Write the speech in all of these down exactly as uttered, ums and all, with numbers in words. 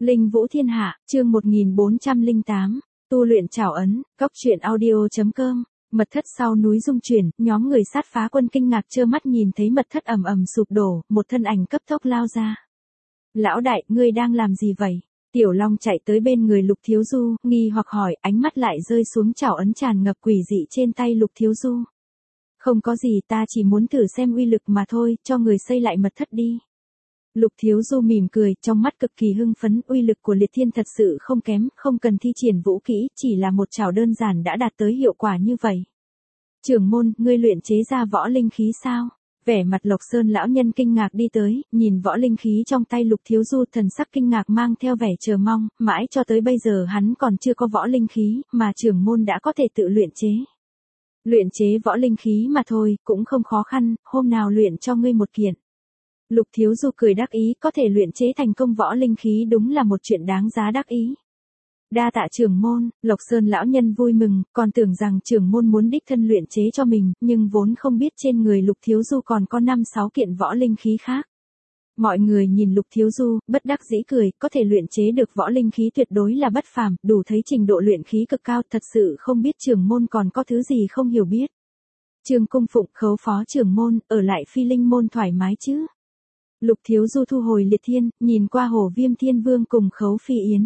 Linh Vũ Thiên Hạ, chương một nghìn bốn trăm lẻ tám, tu luyện trảo ấn, góc truyện audio.com. Mật thất sau núi rung chuyển, nhóm người sát phá quân kinh ngạc trơ mắt nhìn thấy mật thất ầm ầm sụp đổ, một thân ảnh cấp tốc lao ra. Lão đại, ngươi đang làm gì vậy? Tiểu Long chạy tới bên người Lục Thiếu Du, nghi hoặc hỏi, ánh mắt lại rơi xuống trảo ấn tràn ngập quỷ dị trên tay Lục Thiếu Du. Không có gì, ta chỉ muốn thử xem uy lực mà thôi, cho người xây lại mật thất đi. Lục Thiếu Du mỉm cười, trong mắt cực kỳ hưng phấn, uy lực của liệt thiên thật sự không kém, không cần thi triển vũ kỹ, chỉ là một trảo đơn giản đã đạt tới hiệu quả như vậy. Trưởng môn, ngươi luyện chế ra võ linh khí sao? Vẻ mặt Lộc Sơn lão nhân kinh ngạc đi tới, nhìn võ linh khí trong tay Lục Thiếu Du, thần sắc kinh ngạc mang theo vẻ chờ mong, mãi cho tới bây giờ hắn còn chưa có võ linh khí, mà trưởng môn đã có thể tự luyện chế. Luyện chế võ linh khí mà thôi, cũng không khó khăn, hôm nào luyện cho ngươi một kiện. Lục Thiếu Du cười đắc ý, có thể luyện chế thành công võ linh khí đúng là một chuyện đáng giá đắc ý. Đa tạ trưởng môn, Lộc Sơn lão nhân vui mừng, còn tưởng rằng trưởng môn muốn đích thân luyện chế cho mình, nhưng vốn không biết trên người Lục Thiếu Du còn có năm sáu kiện võ linh khí khác. Mọi người nhìn Lục Thiếu Du, bất đắc dĩ cười, có thể luyện chế được võ linh khí tuyệt đối là bất phàm, đủ thấy trình độ luyện khí cực cao, thật sự không biết trưởng môn còn có thứ gì không hiểu biết. Trương Cung Phụng, Khấu phó trưởng môn, ở lại Phi Linh môn thoải mái chứ? Lục Thiếu Du thu hồi liệt thiên, nhìn qua Hổ Viêm Thiên Vương cùng Khấu Phi Yến.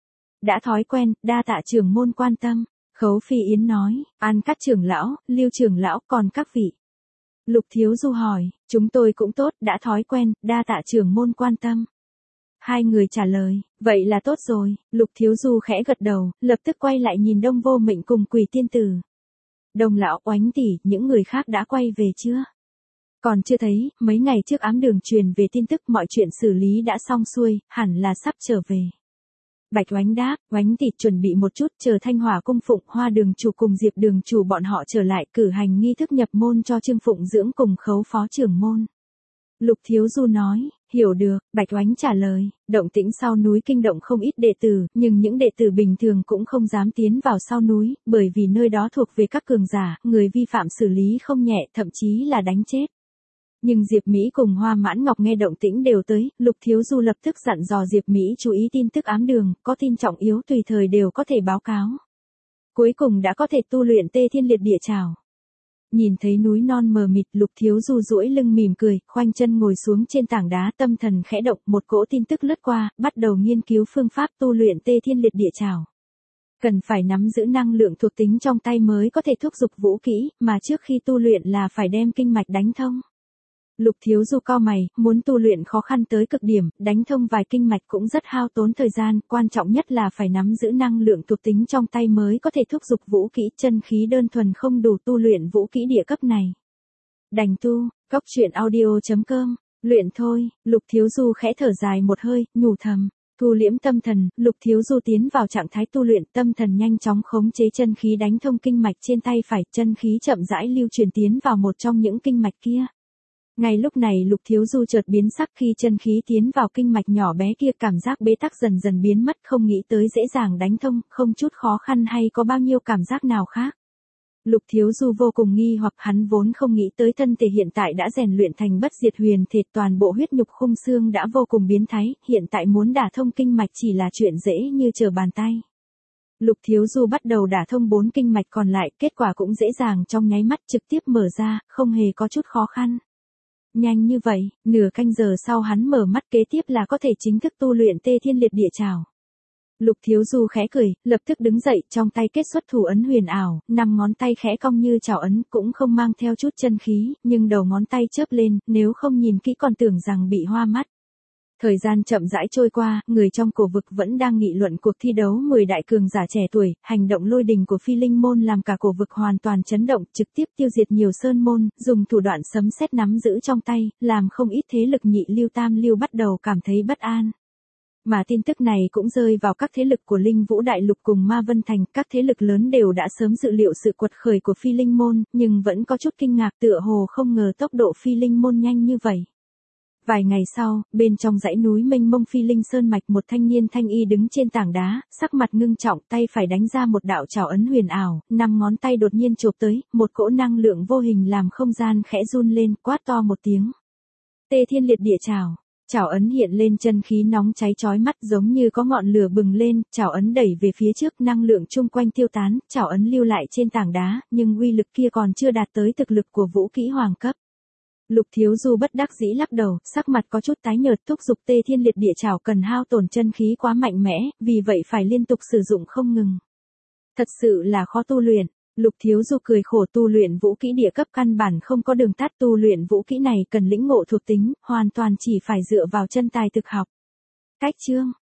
Đã thói quen, đa tạ trưởng môn quan tâm. Khấu Phi Yến nói, An Cát trưởng lão, Lưu trưởng lão, còn các vị. Lục Thiếu Du hỏi, chúng tôi cũng tốt, đã thói quen, đa tạ trưởng môn quan tâm. Hai người trả lời, vậy là tốt rồi. Lục Thiếu Du khẽ gật đầu, lập tức quay lại nhìn Đông Vô Mệnh cùng Quỷ Tiên Tử. Đông lão, Oánh tỷ, những người khác đã quay về chưa? Còn chưa thấy, mấy ngày trước ám đường truyền về tin tức mọi chuyện xử lý đã xong xuôi, hẳn là sắp trở về. Bạch Oánh đáp, Oánh tỷ chuẩn bị một chút, chờ Thanh Hỏa cung Phụng Hoa đường chủ cùng Diệp đường chủ bọn họ trở lại, cử hành nghi thức nhập môn cho Trương Phụng Dưỡng cùng Khấu phó trưởng môn. Lục Thiếu Du nói, hiểu được, Bạch Oánh trả lời, động tĩnh sau núi kinh động không ít đệ tử, nhưng những đệ tử bình thường cũng không dám tiến vào sau núi, bởi vì nơi đó thuộc về các cường giả, người vi phạm xử lý không nhẹ, thậm chí là đánh chết. Nhưng Diệp Mỹ cùng Hoa Mãn Ngọc nghe động tĩnh đều tới, Lục Thiếu Du lập tức dặn dò Diệp Mỹ chú ý tin tức ám đường, có tin trọng yếu tùy thời đều có thể báo cáo. Cuối cùng đã có thể tu luyện Tê Thiên Liệt Địa Trảo. Nhìn thấy núi non mờ mịt, Lục Thiếu Du duỗi lưng mỉm cười, khoanh chân ngồi xuống trên tảng đá, tâm thần khẽ động, một cỗ tin tức lướt qua, bắt đầu nghiên cứu phương pháp tu luyện Tê Thiên Liệt Địa Trảo. Cần phải nắm giữ năng lượng thuộc tính trong tay mới có thể thúc giục vũ kỹ, mà trước khi tu luyện là phải đem kinh mạch đánh thông. Lục Thiếu Du cau mày, muốn tu luyện khó khăn tới cực điểm, đánh thông vài kinh mạch cũng rất hao tốn thời gian, quan trọng nhất là phải nắm giữ năng lượng thuộc tính trong tay mới có thể thúc giục vũ kỹ, chân khí đơn thuần không đủ tu luyện vũ kỹ địa cấp này. Đành tu, góc truyện audio.com, luyện thôi. Lục Thiếu Du khẽ thở dài một hơi, nhủ thầm. Thu liễm tâm thần, Lục Thiếu Du tiến vào trạng thái tu luyện, tâm thần nhanh chóng khống chế chân khí đánh thông kinh mạch trên tay phải, chân khí chậm rãi lưu truyền tiến vào một trong những kinh mạch kia. Ngay lúc này Lục Thiếu Du chợt biến sắc khi chân khí tiến vào kinh mạch nhỏ bé kia, cảm giác bế tắc dần dần biến mất, không nghĩ tới dễ dàng đánh thông, không chút khó khăn hay có bao nhiêu cảm giác nào khác. Lục Thiếu Du vô cùng nghi hoặc, hắn vốn không nghĩ tới thân thể hiện tại đã rèn luyện thành bất diệt huyền thể, toàn bộ huyết nhục khung xương đã vô cùng biến thái, hiện tại muốn đả thông kinh mạch chỉ là chuyện dễ như trở bàn tay. Lục Thiếu Du bắt đầu đả thông bốn kinh mạch còn lại, kết quả cũng dễ dàng trong nháy mắt trực tiếp mở ra, không hề có chút khó khăn. Nhanh như vậy, nửa canh giờ sau hắn mở mắt, kế tiếp là có thể chính thức tu luyện Tê Thiên Liệt Địa Trảo. Lục Thiếu Du khẽ cười, lập tức đứng dậy, trong tay kết xuất thủ ấn huyền ảo, năm ngón tay khẽ cong như chảo ấn, cũng không mang theo chút chân khí, nhưng đầu ngón tay chớp lên, nếu không nhìn kỹ còn tưởng rằng bị hoa mắt. Thời gian chậm rãi trôi qua, người trong cổ vực vẫn đang nghị luận cuộc thi đấu mười đại cường giả trẻ tuổi, hành động lôi đình của Phi Linh môn làm cả cổ vực hoàn toàn chấn động, trực tiếp tiêu diệt nhiều sơn môn, dùng thủ đoạn sấm sét nắm giữ trong tay, làm không ít thế lực nhị lưu tam lưu bắt đầu cảm thấy bất an. Mà tin tức này cũng rơi vào các thế lực của Linh Vũ Đại Lục cùng Ma Vân Thành, các thế lực lớn đều đã sớm dự liệu sự quật khởi của Phi Linh môn, nhưng vẫn có chút kinh ngạc, tựa hồ không ngờ tốc độ Phi Linh môn nhanh như vậy. Vài ngày sau, bên trong dãy núi mênh mông Phi Linh Sơn mạch, một thanh niên thanh y đứng trên tảng đá, sắc mặt ngưng trọng, tay phải đánh ra một đạo trảo ấn huyền ảo, năm ngón tay đột nhiên chộp tới, một cỗ năng lượng vô hình làm không gian khẽ run lên, quát to một tiếng. Tê Thiên Liệt Địa Trảo. Chảo ấn hiện lên chân khí nóng cháy chói mắt giống như có ngọn lửa bừng lên, chảo ấn đẩy về phía trước năng lượng chung quanh tiêu tán, chảo ấn lưu lại trên tảng đá, nhưng uy lực kia còn chưa đạt tới thực lực của vũ kỹ hoàng cấp. Lục Thiếu Du bất đắc dĩ lắc đầu, sắc mặt có chút tái nhợt, thúc giục Tê Thiên Liệt Địa Chảo cần hao tổn chân khí quá mạnh mẽ, vì vậy phải liên tục sử dụng không ngừng. Thật sự là khó tu luyện. Lục Thiếu Du cười khổ, tu luyện vũ kỹ địa cấp căn bản không có đường tắt, tu luyện vũ kỹ này cần lĩnh ngộ thuộc tính, hoàn toàn chỉ phải dựa vào chân tài thực học. Cách chương